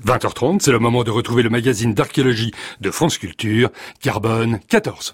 20h30, c'est le moment de retrouver le magazine d'archéologie de France Culture, Carbone 14.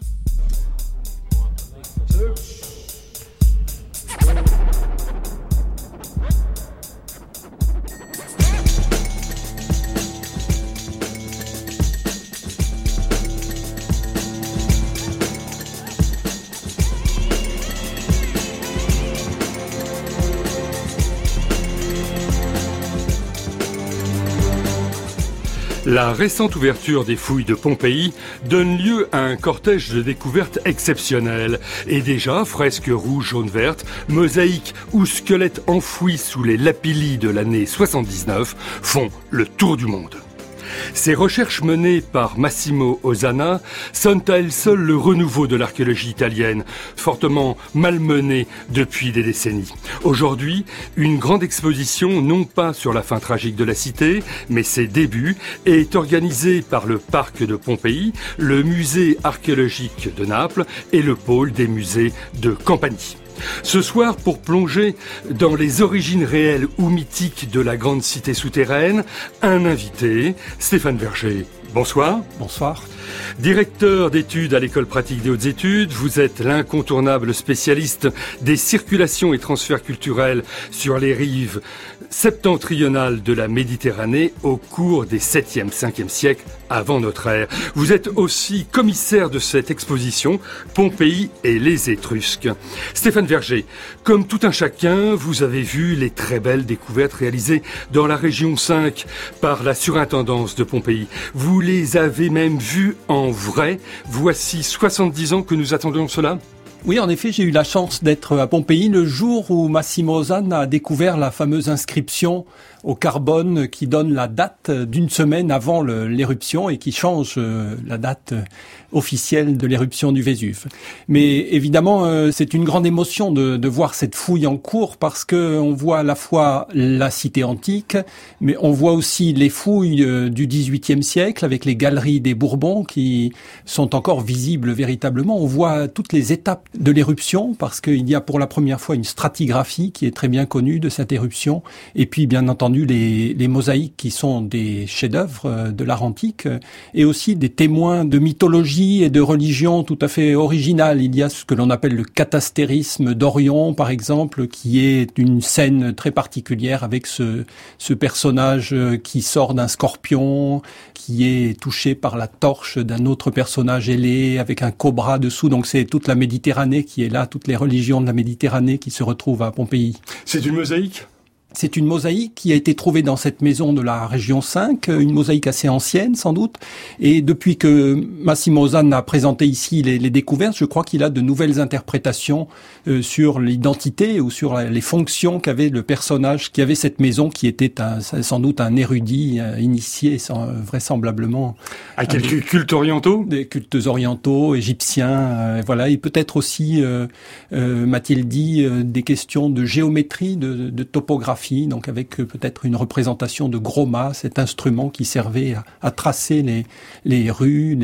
La récente ouverture des fouilles de Pompéi donne lieu à un cortège de découvertes exceptionnelles. Et déjà, fresques rouges, jaunes, vertes, mosaïques ou squelettes enfouis sous les lapillis de l'année 79 font le tour du monde. Ces recherches menées par Massimo Osanna sonnent à elles seules le renouveau de l'archéologie italienne, fortement malmenée depuis des décennies. Aujourd'hui, une grande exposition, non pas sur la fin tragique de la cité, mais ses débuts, est organisée par le parc de Pompéi, le musée archéologique de Naples et le pôle des musées de Campanie. Ce soir, pour plonger dans les origines réelles ou mythiques de la grande cité souterraine, un invité, Stéphane Verger. Bonsoir. Bonsoir. Directeur d'études à l'École pratique des hautes études, vous êtes l'incontournable spécialiste des circulations et transferts culturels sur les rives septentrionales de la Méditerranée au cours des 7e, 5e siècles avant notre ère. Vous êtes aussi commissaire de cette exposition Pompéi et les Étrusques. Stéphane Verger, comme tout un chacun, vous avez vu les très belles découvertes réalisées dans la région 5 par la surintendance de Pompéi. Vous les avez même vues en vrai. Voici 70 ans que nous attendions cela. Oui, en effet, j'ai eu la chance d'être à Pompéi le jour où Massimo Osanna a découvert la fameuse inscription au carbone qui donne la date d'une semaine avant l'éruption et qui change la date officielle de l'éruption du Vésuve. Mais évidemment, c'est une grande émotion de voir cette fouille en cours parce que on voit à la fois la cité antique, mais on voit aussi les fouilles du XVIIIe siècle avec les galeries des Bourbons qui sont encore visibles véritablement. On voit toutes les étapes de l'éruption parce qu'il y a pour la première fois une stratigraphie qui est très bien connue de cette éruption et puis bien entendu les mosaïques qui sont des chefs-d'œuvre de l'art antique et aussi des témoins de mythologie et de religion tout à fait originales. Il y a ce que l'on appelle le catastérisme d'Orion par exemple qui est une scène très particulière avec ce personnage qui sort d'un scorpion qui est touché par la torche d'un autre personnage ailé avec un cobra dessous. Donc c'est toute la Méditerranée qui est là, toutes les religions de la Méditerranée qui se retrouvent à Pompéi. C'est une mosaïque ? C'est une mosaïque qui a été trouvée dans cette maison de la région 5, une mosaïque assez ancienne sans doute. Et depuis que Massimo Osanna a présenté ici les découvertes, je crois qu'il a de nouvelles interprétations sur l'identité ou sur les fonctions qu'avait le personnage qui avait cette maison, qui était sans doute un érudit initié vraisemblablement. À quelques cultes orientaux ? Des cultes orientaux, égyptiens, voilà. Et peut-être aussi, m'a-t-il dit, des questions de géométrie, de topographie. Donc avec peut-être une représentation de gros mâts, cet instrument qui servait à tracer les rues,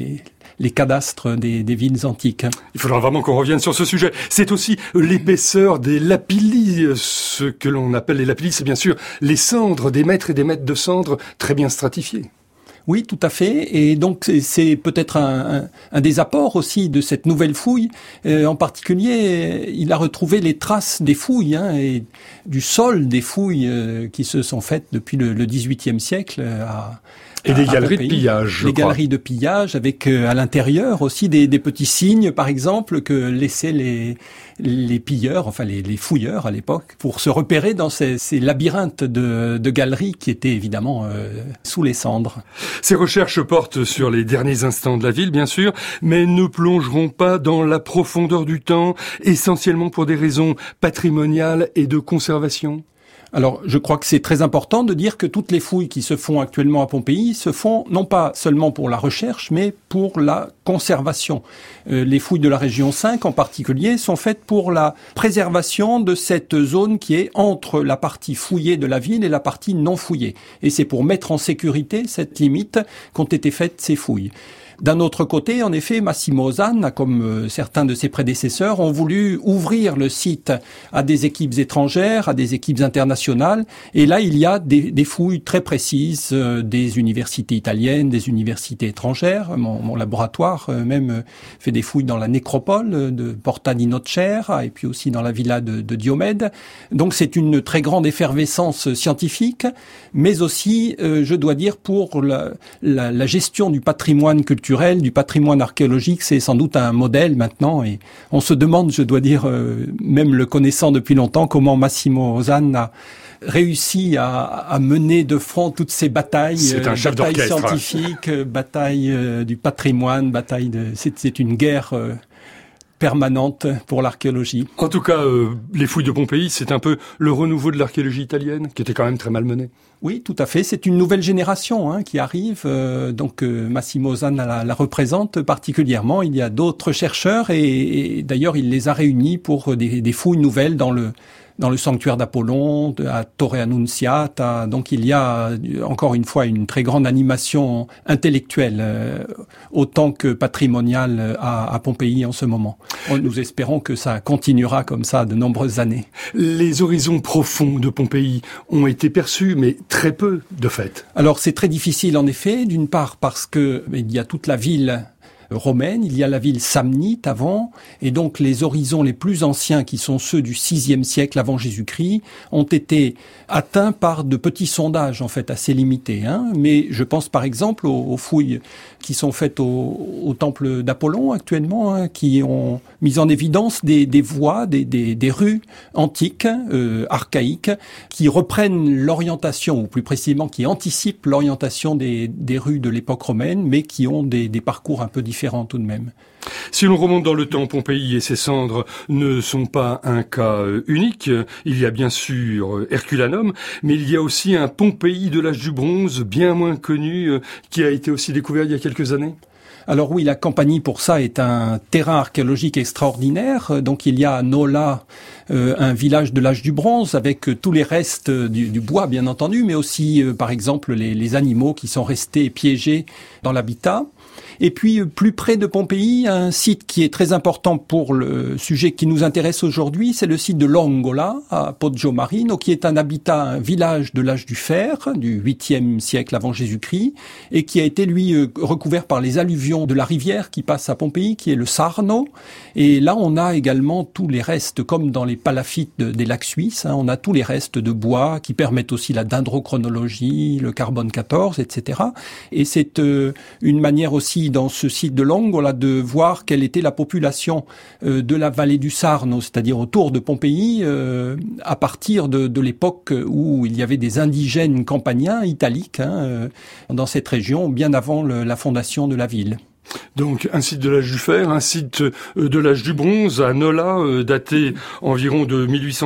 les cadastres des villes antiques. Il faudra vraiment qu'on revienne sur ce sujet. C'est aussi l'épaisseur des lapillis. Ce que l'on appelle les lapillis, c'est bien sûr les cendres, des mètres et des mètres de cendres très bien stratifiées. Oui, tout à fait. Et donc, c'est peut-être un des apports aussi de cette nouvelle fouille. En particulier, il a retrouvé les traces des fouilles et du sol des fouilles qui se sont faites depuis le XVIIIe siècle et des galeries de pillage, des galeries de pillage avec à l'intérieur aussi des petits signes, par exemple, que laissaient les pilleurs, enfin les fouilleurs à l'époque, pour se repérer dans ces labyrinthes de galeries qui étaient évidemment sous les cendres. Ces recherches portent sur les derniers instants de la ville, bien sûr, mais ne plongeront pas dans la profondeur du temps, essentiellement pour des raisons patrimoniales et de conservation. Alors, je crois que c'est très important de dire que toutes les fouilles qui se font actuellement à Pompéi se font non pas seulement pour la recherche, mais pour la conservation. Les fouilles de la région 5 en particulier sont faites pour la préservation de cette zone qui est entre la partie fouillée de la ville et la partie non fouillée. Et c'est pour mettre en sécurité cette limite qu'ont été faites ces fouilles. D'un autre côté, en effet, Massimo Osanna, comme certains de ses prédécesseurs, ont voulu ouvrir le site à des équipes étrangères, à des équipes internationales. Et là, il y a des fouilles très précises des universités italiennes, des universités étrangères. Mon laboratoire même fait des fouilles dans la nécropole de Porta di Nocera et puis aussi dans la villa de Diomède. Donc c'est une très grande effervescence scientifique, mais aussi, je dois dire, pour la gestion du patrimoine culturel, du patrimoine archéologique, c'est sans doute un modèle maintenant, et on se demande, je dois dire, même le connaissant depuis longtemps, comment Massimo Osanna a réussi à mener de front toutes ces batailles, c'est un chef batailles d'orchestre, scientifiques, batailles du patrimoine, c'est une guerre permanente pour l'archéologie. En tout cas, les fouilles de Pompéi, c'est un peu le renouveau de l'archéologie italienne, qui était quand même très malmenée. Oui, tout à fait. C'est une nouvelle génération qui arrive. Donc Massimo Osanna la représente particulièrement. Il y a d'autres chercheurs et d'ailleurs il les a réunis pour des fouilles nouvelles dans le sanctuaire d'Apollon, à Torre Annunziata. Donc il y a encore une fois une très grande animation intellectuelle, autant que patrimoniale à Pompéi en ce moment. Nous espérons que ça continuera comme ça de nombreuses années. Les horizons profonds de Pompéi ont été perçus, mais très peu de fait. Alors c'est très difficile en effet, d'une part parce que il y a toute la ville romaine, il y a la ville samnite avant, et donc les horizons les plus anciens, qui sont ceux du VIe siècle avant Jésus-Christ, ont été atteints par de petits sondages en fait assez limités. Mais je pense par exemple aux fouilles qui sont faites au temple d'Apollon actuellement, qui ont mis en évidence des voies, des rues antiques, archaïques, qui reprennent l'orientation, ou plus précisément qui anticipent l'orientation des rues de l'époque romaine, mais qui ont des parcours un peu différents tout de même. Si l'on remonte dans le temps, Pompéi et ses cendres ne sont pas un cas unique. Il y a bien sûr Herculanum, mais il y a aussi un Pompéi de l'âge du bronze, bien moins connu, qui a été aussi découvert il y a quelques années. Alors oui, la Campanie pour ça est un terrain archéologique extraordinaire. Donc il y a à Nola un village de l'âge du bronze avec tous les restes du bois bien entendu, mais aussi par exemple les animaux qui sont restés piégés dans l'habitat. Et puis, plus près de Pompéi, un site qui est très important pour le sujet qui nous intéresse aujourd'hui, c'est le site de Longola, à Poggio Marino, qui est un village de l'âge du fer, du 8e siècle avant Jésus-Christ, et qui a été, lui, recouvert par les alluvions de la rivière qui passe à Pompéi, qui est le Sarno. Et là, on a également tous les restes, comme dans les palaffites des lacs suisses, on a tous les restes de bois qui permettent aussi la dendrochronologie, le carbone 14, etc. Et c'est une manière aussi dans ce site de Longola de voir quelle était la population de la vallée du Sarno, c'est-à-dire autour de Pompéi, à partir de l'époque où il y avait des indigènes campaniens italiques dans cette région, bien avant la fondation de la ville. Donc un site de l'âge du fer, un site de l'âge du bronze à Nola, daté environ de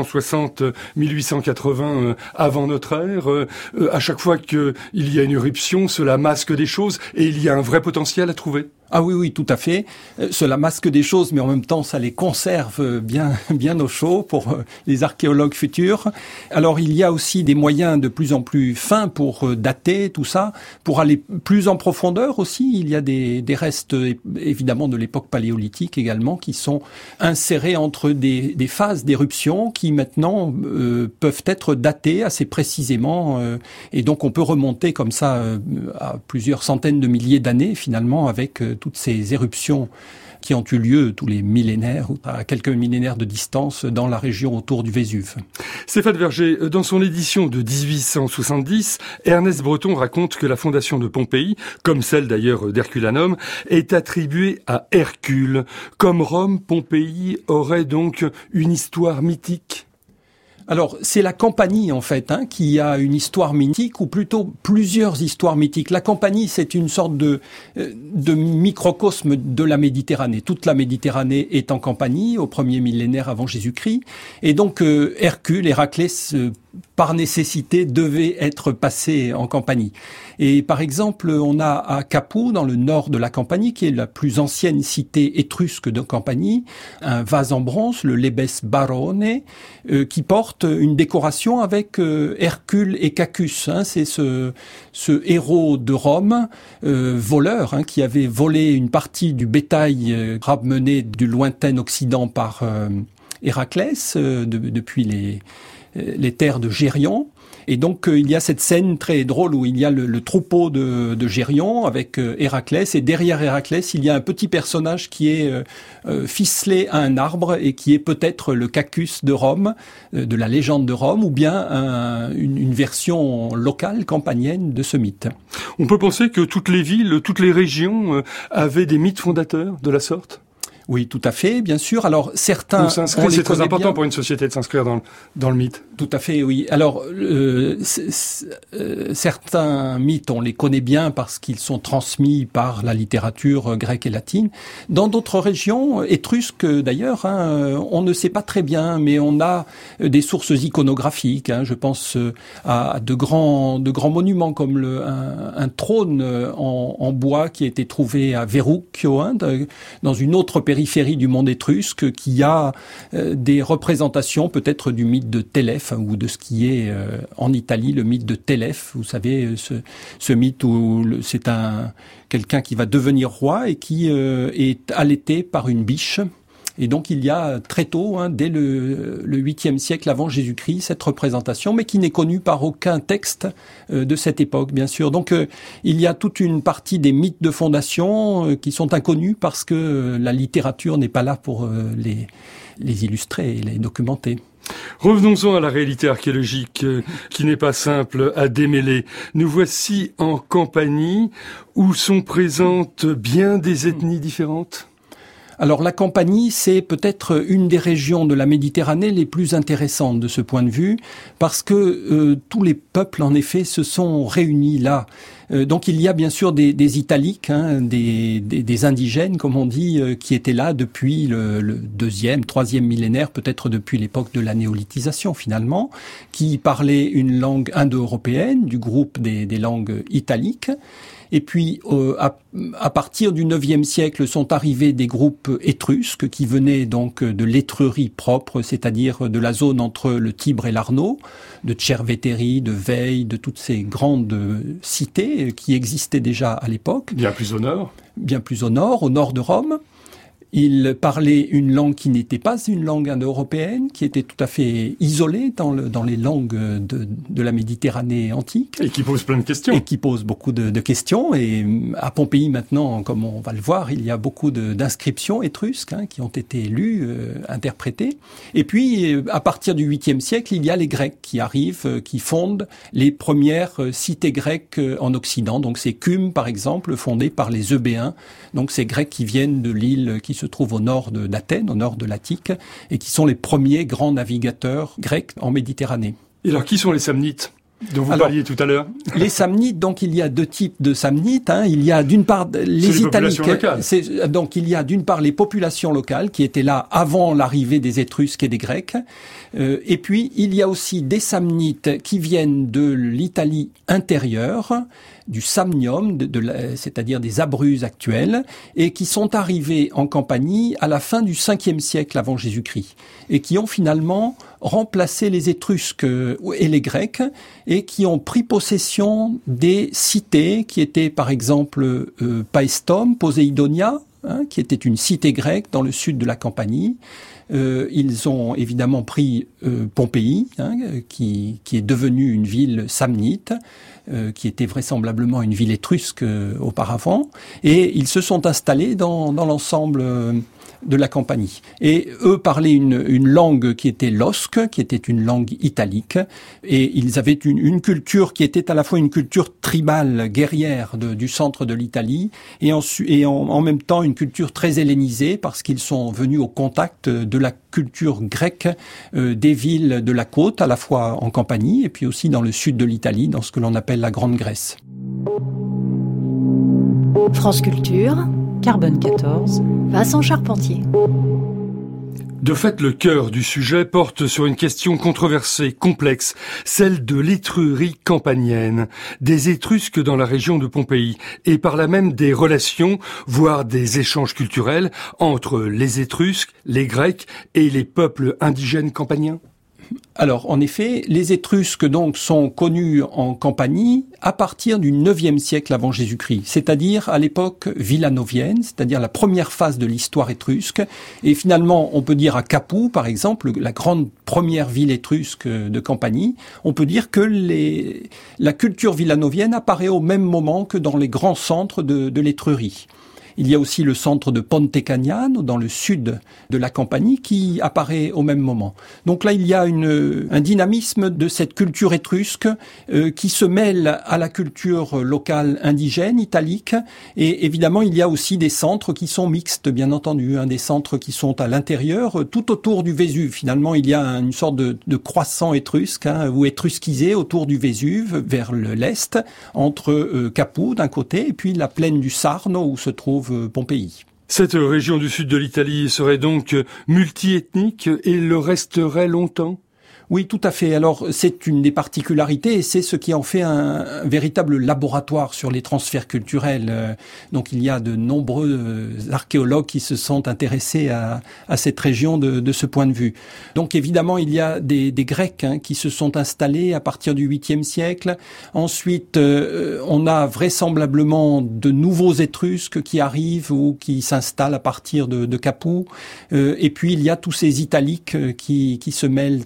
1860-1880 avant notre ère. À chaque fois qu'il y a une éruption, cela masque des choses et il y a un vrai potentiel à trouver. Ah oui, tout à fait. Cela masque des choses, mais en même temps, ça les conserve bien au chaud pour les archéologues futurs. Alors, il y a aussi des moyens de plus en plus fins pour dater tout ça, pour aller plus en profondeur aussi. Il y a des restes, évidemment, de l'époque paléolithique également, qui sont insérés entre des phases d'éruption qui maintenant peuvent être datées assez précisément. Et donc, on peut remonter comme ça à plusieurs centaines de milliers d'années, finalement, avec toutes ces éruptions qui ont eu lieu tous les millénaires, ou à quelques millénaires de distance, dans la région autour du Vésuve. Stéphane Verger, dans son édition de 1870, Ernest Breton raconte que la fondation de Pompéi, comme celle d'ailleurs d'Herculanum, est attribuée à Hercule. Comme Rome, Pompéi aurait donc une histoire mythique. Alors, c'est la Campanie, en fait, qui a une histoire mythique, ou plutôt plusieurs histoires mythiques. La Campanie, c'est une sorte de microcosme de la Méditerranée. Toute la Méditerranée est en Campanie, au premier millénaire avant Jésus-Christ. Et donc, Hercule, Héraclès, par nécessité, devaient être passés en Campanie. Et par exemple, on a à Capoue, dans le nord de la Campanie, qui est la plus ancienne cité étrusque de Campanie, un vase en bronze, le Lebes Barone, qui porte une décoration avec Hercule et Cacus. C'est ce héros de Rome, voleur, qui avait volé une partie du bétail ramené du lointain Occident par Héraclès, depuis les terres de Gérion. Et donc il y a cette scène très drôle où il y a le troupeau de Gérion avec Héraclès, et derrière Héraclès il y a un petit personnage qui est ficelé à un arbre et qui est peut-être le Cacus de Rome, de la légende de Rome, ou bien une version locale, campanienne de ce mythe. On peut penser que toutes les villes, toutes les régions avaient des mythes fondateurs de la sorte ? Oui, tout à fait, bien sûr. Alors certains, c'est très important pour une société de s'inscrire dans le mythe. Tout à fait, oui. Alors certains mythes, on les connaît bien parce qu'ils sont transmis par la littérature grecque et latine. Dans d'autres régions, étrusques d'ailleurs, on ne sait pas très bien, mais on a des sources iconographiques. Je pense à de grands monuments comme un trône en bois qui a été trouvé à Verrucchio, dans une autre périphérie du monde étrusque, qui a des représentations peut-être du mythe de Télèphe, ou de ce qui est en Italie le mythe de Télèphe. Vous savez, ce mythe où c'est quelqu'un qui va devenir roi et qui est allaité par une biche. Et donc il y a très tôt, dès le 8e siècle avant Jésus-Christ, cette représentation, mais qui n'est connue par aucun texte de cette époque, bien sûr. Donc il y a toute une partie des mythes de fondation qui sont inconnus parce que la littérature n'est pas là pour les illustrer et les documenter. Revenons-en à la réalité archéologique qui n'est pas simple à démêler. Nous voici en Campanie où sont présentes bien des ethnies différentes. Alors la Campanie, c'est peut-être une des régions de la Méditerranée les plus intéressantes de ce point de vue, parce que tous les peuples, en effet, se sont réunis là. Donc il y a bien sûr des Italiques, des indigènes, comme on dit, qui étaient là depuis le 2e, 3e millénaire, peut-être depuis l'époque de la néolithisation finalement, qui parlaient une langue indo-européenne, du groupe des langues italiques. Et puis, à partir du 9e siècle, sont arrivés des groupes étrusques qui venaient donc de l'Étrurie propre, c'est-à-dire de la zone entre le Tibre et l'Arno, de Cerveteri, de Veii, de toutes ces grandes cités qui existaient déjà à l'époque. Bien plus au nord. Bien plus au nord de Rome. Ils parlaient une langue qui n'était pas une langue indo-européenne, qui était tout à fait isolée dans les langues de la Méditerranée antique. Et qui pose plein de questions. Et qui pose beaucoup de questions. Et à Pompéi, maintenant, comme on va le voir, il y a beaucoup d'inscriptions étrusques qui ont été lues, interprétées. Et puis, à partir du 8e siècle, il y a les Grecs qui arrivent, qui fondent les premières cités grecques en Occident. Donc c'est Cume, par exemple, fondée par les Eubéens. Donc ces Grecs qui viennent de l'île qui se trouve au nord d'Athènes, au nord de l'Attique, et qui sont les premiers grands navigateurs grecs en Méditerranée. Et alors, qui sont les Samnites dont vous parliez tout à l'heure? Les Samnites, donc il y a deux types de Samnites. Il y a d'une part les Italiques. Donc il y a d'une part les populations locales qui étaient là avant l'arrivée des Étrusques et des Grecs. Et puis il y a aussi des Samnites qui viennent de l'Italie intérieure, du Samnium, c'est-à-dire des Abruzzes actuels, et qui sont arrivés en Campanie à la fin du 5e siècle avant Jésus-Christ, et qui ont finalement remplacé les Étrusques et les Grecs, et qui ont pris possession des cités qui étaient par exemple Paestum, Poséidonia, qui était une cité grecque dans le sud de la Campanie. Ils ont évidemment pris Pompéi, qui est devenue une ville samnite, qui était vraisemblablement une ville étrusque auparavant, et ils se sont installés dans l'ensemble de la Campanie. Et eux parlaient une langue qui était l'osque, qui était une langue italique, et ils avaient une culture qui était à la fois une culture tribale, guerrière du centre de l'Italie, et en même temps une culture très hellénisée, parce qu'ils sont venus au contact de la culture grecque des villes de la côte, à la fois en Campanie, et puis aussi dans le sud de l'Italie, dans ce que l'on appelle la Grande Grèce. France Culture, Carbone 14, Vincent Charpentier. De fait, le cœur du sujet porte sur une question controversée, complexe, celle de l'Étrurie campanienne, des Étrusques dans la région de Pompéi, et par là même des relations, voire des échanges culturels entre les Étrusques, les Grecs et les peuples indigènes campaniens. Alors, en effet, les Étrusques donc sont connus en Campanie à partir du 9e siècle avant Jésus-Christ, c'est-à-dire à l'époque villanovienne, c'est-à-dire la première phase de l'histoire étrusque. Et finalement, on peut dire à Capoue, par exemple, la grande première ville étrusque de Campanie, on peut dire que la culture villanovienne apparaît au même moment que dans les grands centres de l'Étrurie. Il y a aussi le centre de Ponte Cagnano, dans le sud de la Campanie, qui apparaît au même moment. Donc là, il y a un dynamisme de cette culture étrusque qui se mêle à la culture locale indigène, italique. Et évidemment, il y a aussi des centres qui sont mixtes, bien entendu, des centres qui sont à l'intérieur, tout autour du Vésuve. Finalement, il y a une sorte de croissant étrusque, ou étrusquisé autour du Vésuve, vers l'est, entre Capoue d'un côté, et puis la plaine du Sarno, où se trouve Pompéi. Cette région du sud de l'Italie serait donc multiethnique et le resterait longtemps ? Oui, tout à fait. Alors, c'est une des particularités et c'est ce qui en fait un véritable laboratoire sur les transferts culturels. Donc, il y a de nombreux archéologues qui se sont intéressés à cette région de ce point de vue. Donc, évidemment, il y a des Grecs qui se sont installés à partir du 8e siècle. Ensuite, on a vraisemblablement de nouveaux Étrusques qui arrivent ou qui s'installent à partir de Capoue. Et puis, il y a tous ces Italiques qui se mêlent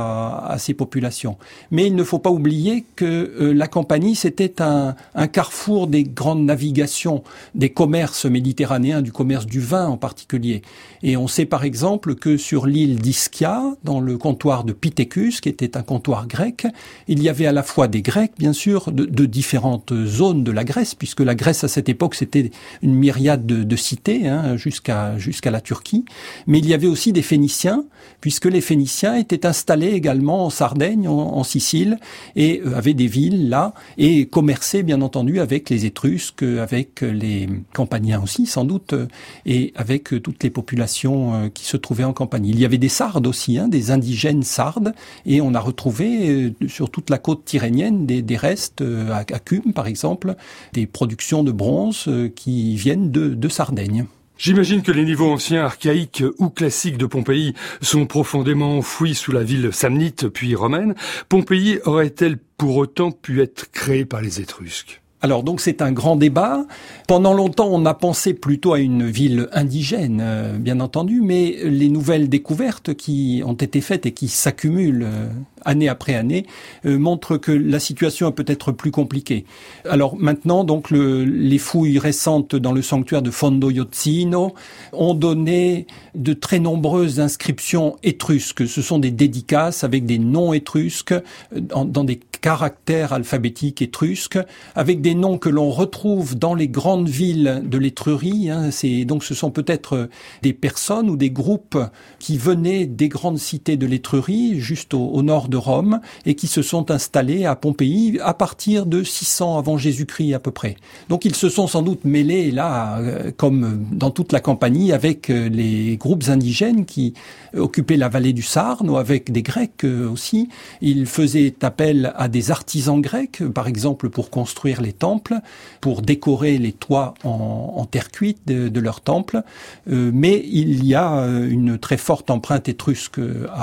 à ces populations. Mais il ne faut pas oublier que la Campanie, c'était un carrefour des grandes navigations, des commerces méditerranéens, du commerce du vin en particulier. Et on sait par exemple que sur l'île d'Ischia, dans le comptoir de Pithecus, qui était un comptoir grec, il y avait à la fois des Grecs, bien sûr, de différentes zones de la Grèce, puisque la Grèce à cette époque, c'était une myriade de cités, jusqu'à la Turquie. Mais il y avait aussi des Phéniciens, puisque les Phéniciens étaient installés également en Sardaigne, en Sicile, et avaient des villes là, et commerçaient bien entendu avec les Étrusques, avec les Campaniens aussi sans doute, et avec toutes les populations qui se trouvaient en Campanie. Il y avait des Sardes aussi, des indigènes sardes, et on a retrouvé sur toute la côte tyrrhénienne des restes, à Cumes par exemple, des productions de bronze qui viennent de Sardaigne. J'imagine que les niveaux anciens, archaïques ou classiques de Pompéi sont profondément enfouis sous la ville samnite puis romaine. Pompéi aurait-elle pour autant pu être créée par les Étrusques ? Alors donc c'est un grand débat. Pendant longtemps, on a pensé plutôt à une ville indigène, bien entendu, mais les nouvelles découvertes qui ont été faites et qui s'accumulent année après année montrent que la situation est peut-être plus compliquée. Alors maintenant, donc les fouilles récentes dans le sanctuaire de Fondo Iozzino ont donné de très nombreuses inscriptions étrusques. Ce sont des dédicaces avec des noms étrusques dans des caractères alphabétiques étrusques, avec des noms que l'on retrouve dans les grandes villes de l'Étrurie. Donc ce sont peut-être des personnes ou des groupes qui venaient des grandes cités de l'Étrurie, juste au nord de Rome, et qui se sont installés à Pompéi à partir de 600 avant Jésus-Christ à peu près. Donc ils se sont sans doute mêlés là, comme dans toute la Campanie, avec les groupes indigènes qui occupaient la vallée du Sarne, ou avec des Grecs aussi. Ils faisaient appel à des artisans grecs, par exemple pour construire les temples, pour décorer les toits en terre cuite de leurs temples. Mais il y a une très forte empreinte étrusque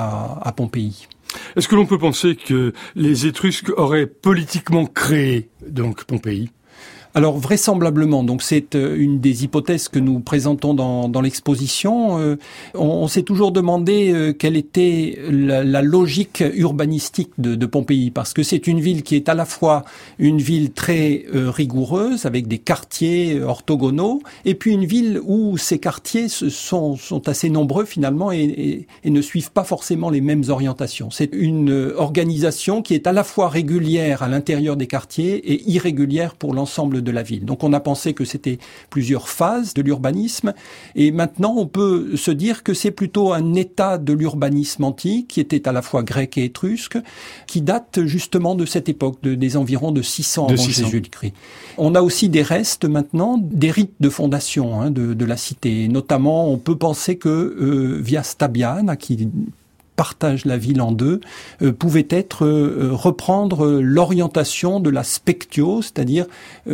à Pompéi. Est-ce que l'on peut penser que les Étrusques auraient politiquement créé donc Pompéi ? Alors vraisemblablement, donc c'est une des hypothèses que nous présentons dans l'exposition. On s'est toujours demandé quelle était la logique urbanistique de Pompéi, parce que c'est une ville qui est à la fois une ville très rigoureuse, avec des quartiers orthogonaux, et puis une ville où ces quartiers sont assez nombreux finalement et ne suivent pas forcément les mêmes orientations. C'est une organisation qui est à la fois régulière à l'intérieur des quartiers et irrégulière pour l'ensemble de la ville. Donc on a pensé que c'était plusieurs phases de l'urbanisme, et maintenant on peut se dire que c'est plutôt un état de l'urbanisme antique, qui était à la fois grec et étrusque, qui date justement de cette époque, des environs de 600 avant Jésus-Christ. On a aussi des restes maintenant, des rites de fondation de la cité. Notamment, on peut penser que Viastabiana, qui partage la ville en deux, pouvait être reprendre l'orientation de la spectio, c'est-à-dire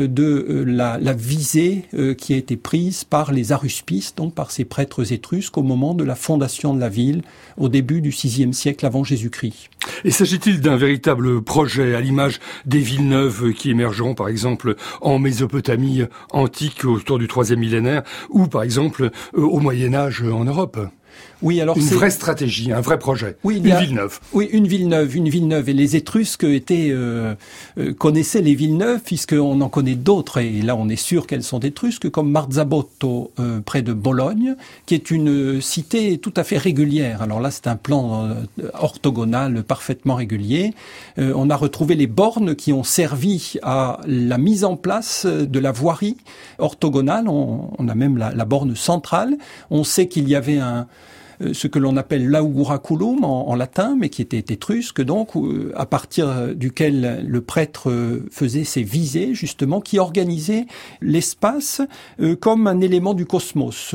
de la visée qui a été prise par les aruspices, donc par ces prêtres étrusques, au moment de la fondation de la ville, au début du VIe siècle avant Jésus-Christ. Et s'agit-il d'un véritable projet, à l'image des villes neuves qui émergeront, par exemple, en Mésopotamie antique autour du IIIe millénaire, ou par exemple au Moyen-Âge en Europe ? Oui, alors une vraie stratégie, un vrai projet. Oui, une ville neuve. Oui, une ville neuve. Et les Étrusques connaissaient les villes neuves, puisqu'on en connaît d'autres. Et là, on est sûr qu'elles sont étrusques, comme Marzabotto, près de Bologne, qui est une cité tout à fait régulière. Alors là, c'est un plan orthogonal parfaitement régulier. On a retrouvé les bornes qui ont servi à la mise en place de la voirie orthogonale. On a même la borne centrale. On sait qu'il y avait ce que l'on appelle l'auguraculum en latin, mais qui était étrusque, donc, à partir duquel le prêtre faisait ses visées, justement, qui organisait l'espace comme un élément du cosmos.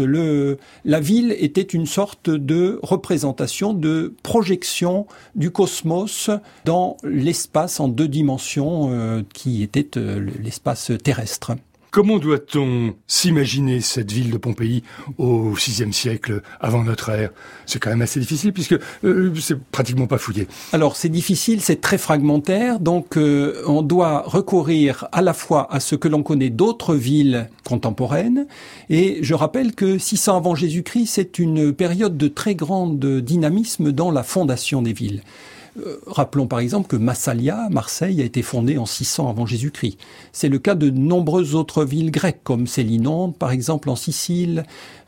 La ville était une sorte de représentation, de projection du cosmos dans l'espace en deux dimensions, qui était l'espace terrestre. Comment doit-on s'imaginer cette ville de Pompéi au VIe siècle avant notre ère ? C'est quand même assez difficile puisque c'est pratiquement pas fouillé. Alors c'est difficile, c'est très fragmentaire, donc on doit recourir à la fois à ce que l'on connaît d'autres villes contemporaines, et je rappelle que 600 avant Jésus-Christ, c'est une période de très grand dynamisme dans la fondation des villes. Rappelons par exemple que Massalia, Marseille, a été fondée en 600 avant Jésus-Christ. C'est le cas de nombreuses autres villes grecques, comme Sélinonte, par exemple, en Sicile,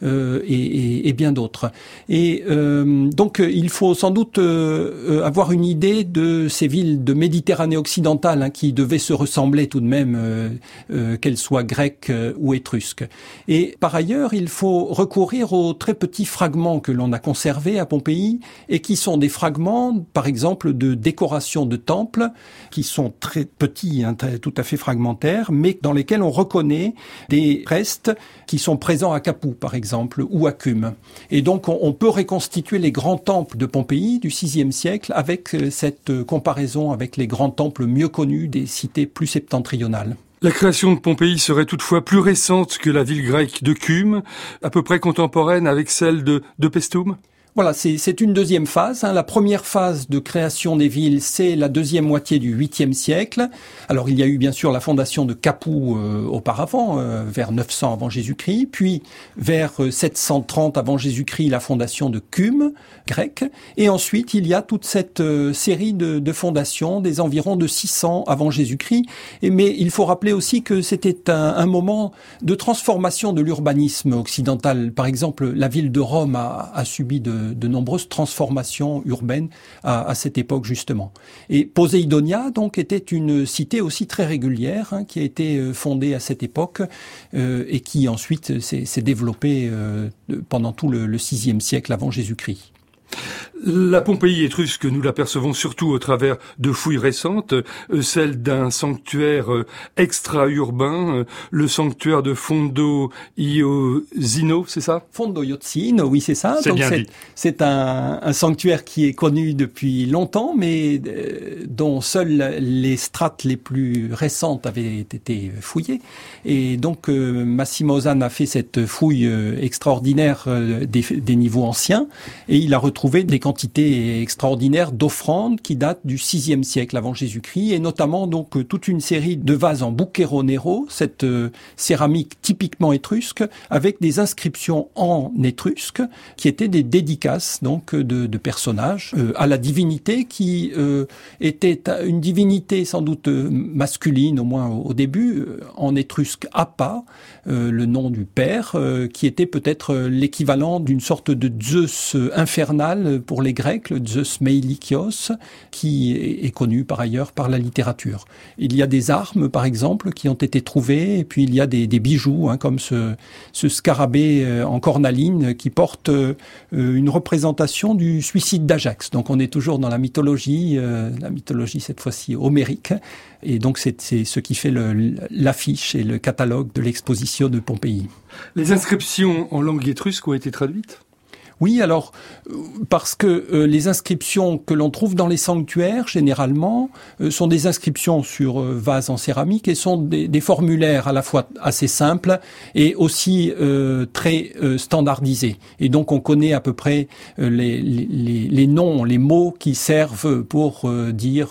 et bien d'autres. Et donc, il faut sans doute avoir une idée de ces villes de Méditerranée occidentale, qui devaient se ressembler tout de même, qu'elles soient grecques ou étrusques. Et par ailleurs, il faut recourir aux très petits fragments que l'on a conservés à Pompéi, et qui sont des fragments, par exemple, de décoration de temples qui sont très petits, tout à fait fragmentaires, mais dans lesquels on reconnaît des restes qui sont présents à Capoue, par exemple, ou à Cumes. Et donc, on peut reconstituer les grands temples de Pompéi du VIe siècle avec cette comparaison avec les grands temples mieux connus des cités plus septentrionales. La création de Pompéi serait toutefois plus récente que la ville grecque de Cumes, à peu près contemporaine avec celle de Paestum ? Voilà, c'est une deuxième phase. La première phase de création des villes, c'est la deuxième moitié du 8e siècle. Alors, il y a eu bien sûr la fondation de Capoue auparavant, vers 900 avant Jésus-Christ, puis vers 730 avant Jésus-Christ, la fondation de Cumes, grecque. Et ensuite, il y a toute cette série de fondations des environs de 600 avant Jésus-Christ. Mais il faut rappeler aussi que c'était un moment de transformation de l'urbanisme occidental. Par exemple, la ville de Rome a subi de nombreuses transformations urbaines à cette époque justement. Et Poséidonia donc était une cité aussi très régulière qui a été fondée à cette époque et qui ensuite s'est développée pendant tout le VIe siècle avant Jésus-Christ. La Pompéi étrusque, nous l'apercevons surtout au travers de fouilles récentes, celle d'un sanctuaire extra-urbain, le sanctuaire de Fondo Iosino, c'est ça ? Fondo Iosino, oui, c'est ça. C'est bien dit. C'est un sanctuaire qui est connu depuis longtemps, mais dont seules les strates les plus récentes avaient été fouillées. Et donc, Massimo Osanna a fait cette fouille extraordinaire des niveaux anciens, et il a retrouvé des quantités extraordinaires d'offrandes qui datent du VIe siècle avant Jésus-Christ, et notamment donc toute une série de vases en bucchero nero, cette céramique typiquement étrusque, avec des inscriptions en étrusque, qui étaient des dédicaces donc de personnages à la divinité qui était une divinité sans doute masculine, au moins au début, en étrusque Appa, le nom du père, qui était peut-être l'équivalent d'une sorte de Zeus infernal pour les Grecs, le Zeus Meilikios, qui est connu par ailleurs par la littérature. Il y a des armes, par exemple, qui ont été trouvées, et puis il y a des bijoux, comme ce scarabée en cornaline qui porte une représentation du suicide d'Ajax. Donc on est toujours dans la mythologie cette fois-ci homérique, et donc c'est ce qui fait l'affiche et le catalogue de l'exposition de Pompéi. Les inscriptions en langue étrusque ont été traduites ? Oui, alors, parce que les inscriptions que l'on trouve dans les sanctuaires, généralement, sont des inscriptions sur vases en céramique et sont des formulaires à la fois assez simples et aussi très standardisés. Et donc, on connaît à peu près les noms, les mots qui servent pour dire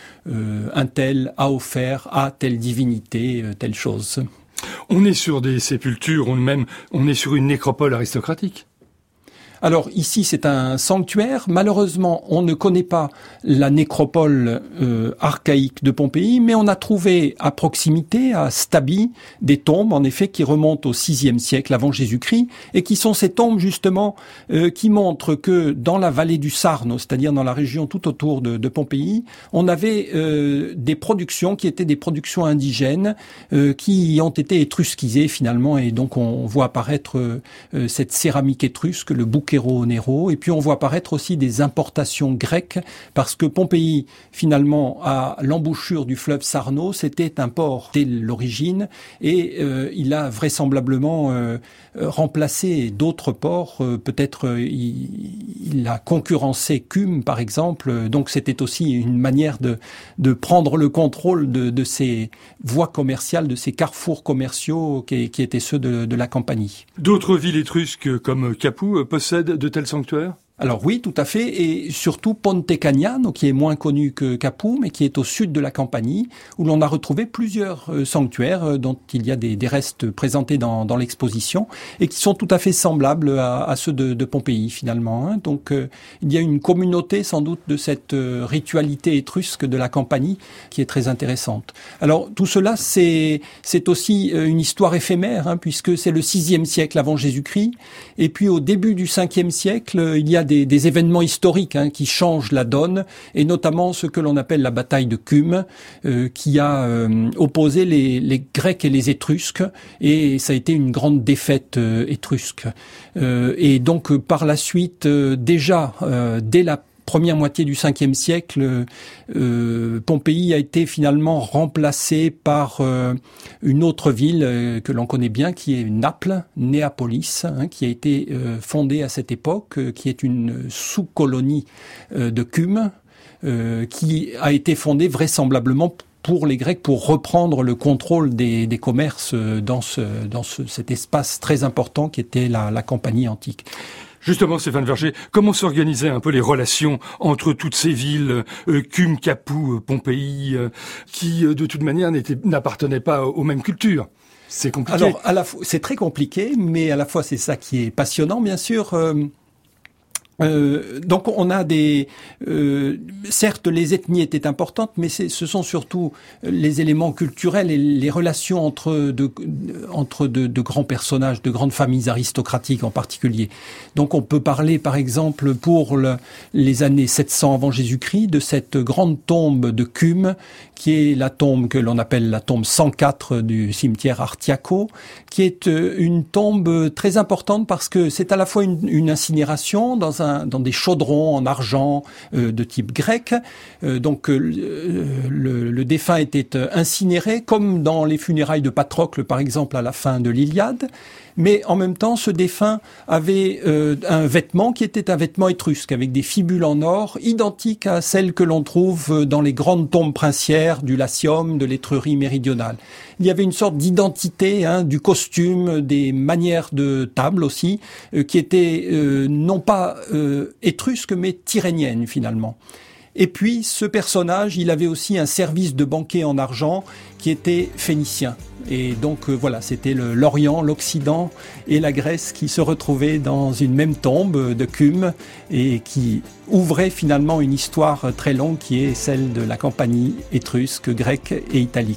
un tel a offert à telle divinité, telle chose. On est sur des sépultures, on est sur une nécropole aristocratique. Alors ici c'est un sanctuaire. Malheureusement on ne connaît pas la nécropole archaïque de Pompéi, mais on a trouvé à proximité, à Stabi, des tombes en effet qui remontent au VIe siècle avant Jésus-Christ et qui sont ces tombes justement qui montrent que dans la vallée du Sarno, c'est-à-dire dans la région tout autour de Pompéi, on avait des productions qui étaient des productions indigènes qui ont été étrusquisées finalement, et donc on voit apparaître cette céramique étrusque, le bouquero Nero, et puis on voit apparaître aussi des importations grecques, parce que Pompéi, finalement, à l'embouchure du fleuve Sarno, c'était un port dès l'origine, et il a vraisemblablement remplacé d'autres ports, peut-être il a concurrencé Cume, par exemple, donc c'était aussi une manière de prendre le contrôle de ces voies commerciales, de ces carrefours commerciaux qui étaient ceux de la Campanie. D'autres villes étrusques comme Capoue possèdent de tels sanctuaires ? Alors oui, tout à fait, et surtout Ponte Cagnano, qui est moins connu que Capoue, mais qui est au sud de la Campanie, où l'on a retrouvé plusieurs sanctuaires dont il y a des restes présentés dans l'exposition, et qui sont tout à fait semblables à ceux de Pompéi finalement. Donc il y a une communauté sans doute de cette ritualité étrusque de la Campanie qui est très intéressante. Alors tout cela, c'est aussi une histoire éphémère, puisque c'est le VIe siècle avant Jésus-Christ, et puis au début du Ve siècle, il y a des événements historiques qui changent la donne, et notamment ce que l'on appelle la bataille de Cume, qui a opposé les Grecs et les Étrusques, et ça a été une grande défaite étrusque. Et donc par la suite, déjà dès la première moitié du Ve siècle, Pompéi a été finalement remplacée par une autre ville que l'on connaît bien, qui est Naples, Néapolis, qui a été fondée à cette époque, qui est une sous-colonie de Cume, qui a été fondée vraisemblablement pour les Grecs, pour reprendre le contrôle des commerces dans cet espace très important qui était la Campanie antique. Justement, Stéphane Verger, comment s'organisaient un peu les relations entre toutes ces villes, Cume, Capoue, Pompéi, qui de toute manière n'appartenaient pas aux mêmes cultures ? C'est compliqué. Alors, à la fois, c'est très compliqué, mais à la fois c'est ça qui est passionnant, bien sûr. Donc on a certes les ethnies étaient importantes, mais ce sont surtout les éléments culturels et les relations entre de grands personnages, de grandes familles aristocratiques en particulier. Donc on peut parler par exemple pour les années 700 avant Jésus-Christ de cette grande tombe de Cume, qui est la tombe que l'on appelle la tombe 104 du cimetière Artiaco, qui est une tombe très importante parce que c'est à la fois une incinération dans des chaudrons en argent de type grec. Donc le défunt était incinéré, comme dans les funérailles de Patrocle, par exemple, à la fin de l'Iliade. Mais en même temps, ce défunt avait un vêtement qui était un vêtement étrusque, avec des fibules en or, identiques à celles que l'on trouve dans les grandes tombes princières du Latium, de l'Étrurie méridionale. Il y avait une sorte d'identité du costume, des manières de table aussi, qui étaient non pas étrusques, mais tyrrhéniennes finalement. Et puis, ce personnage, il avait aussi un service de banquet en argent qui était phénicien. Et donc, voilà, c'était l'Orient, l'Occident et la Grèce qui se retrouvaient dans une même tombe de Cume et qui ouvrait finalement une histoire très longue qui est celle de la Campanie étrusque, grecque et italique.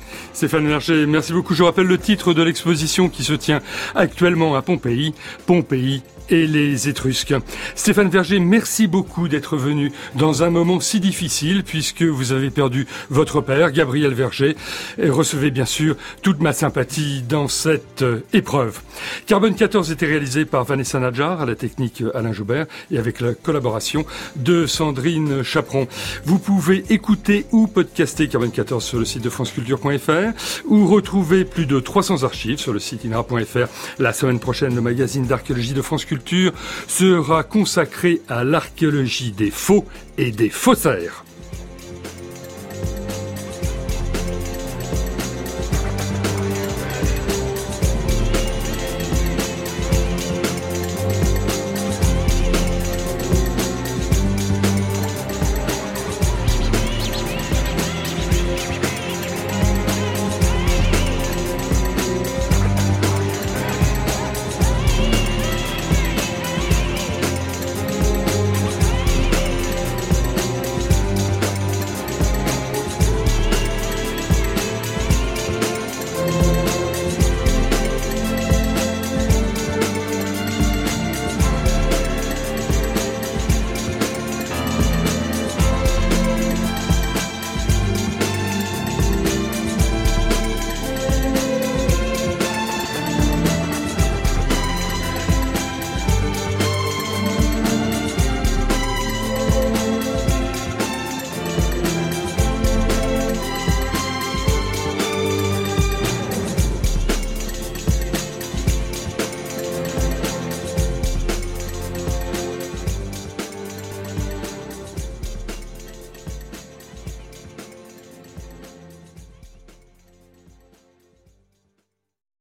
Stéphane Verger, merci beaucoup. Je rappelle le titre de l'exposition qui se tient actuellement à Pompéi, Pompéi et les Étrusques. Stéphane Verger, merci beaucoup d'être venu dans un moment si difficile puisque vous avez perdu votre père, Gabriel Verger. Et recevez bien sûr toute ma sympathie dans cette épreuve. Carbone 14 était réalisé par Vanessa Nadjar, à la technique Alain Joubert et avec la collaboration de Sandrine Chaperon. Vous pouvez écouter ou podcaster Carbone 14 sur le site de franceculture.fr ou retrouver plus de 300 archives sur le site inra.fr. La semaine prochaine, le magazine d'archéologie de France Culture sera consacré à l'archéologie des faux et des faussaires.